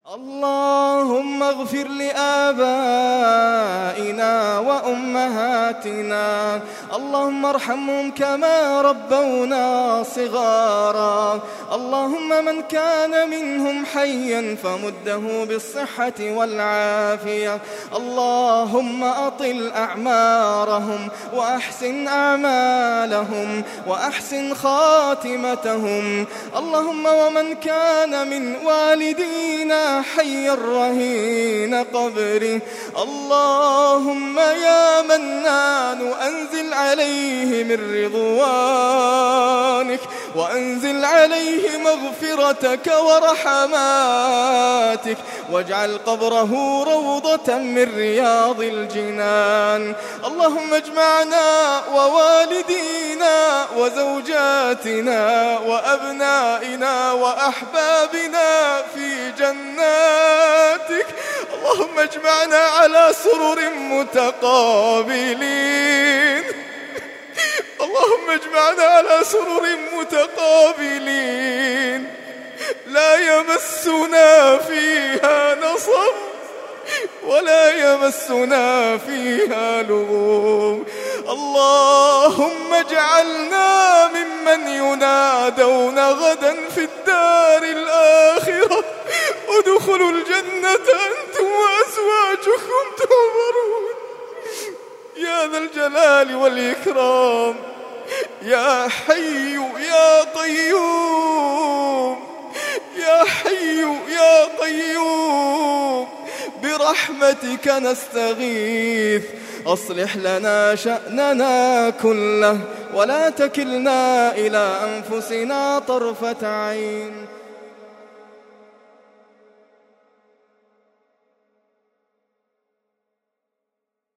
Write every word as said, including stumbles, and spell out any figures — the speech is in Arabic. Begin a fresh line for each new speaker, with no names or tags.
اللهم اغفر لآبائنا وأمهاتنا، اللهم ارحمهم كما ربونا صغارا. اللهم من كان منهم حيا فمده بالصحة والعافية. اللهم أطل أعمارهم وأحسن أعمالهم وأحسن خاتمتهم. اللهم ومن كان من والدينا حي الرهين قبره، اللهم يا منان أنزل عليه من رضوانك وأنزل عليه مغفرتك ورحماتك، واجعل قبره روضة من رياض الجنان. اللهم اجمعنا ووالدينا وزوجاتنا وأبنائنا وأحبابنا في جناتك. اللهم اجمعنا على سرر متقابلين اللهم اجمعنا على سرر متقابلين لا يمسنا فيها نصب ولا يمسنا فيها لغوب. اللهم اجعلنا ممن ينادون غدا في الدار الآخرة ادخلوا الجنة أنتم وأزواجكم تحبرون. يا ذا الجلال والإكرام، يا حي يا قيوم، يا حي يا قيوم، برحمتك نستغيث. أصلح لنا شأننا كله ولا تكلنا إلى أنفسنا طرفة عين.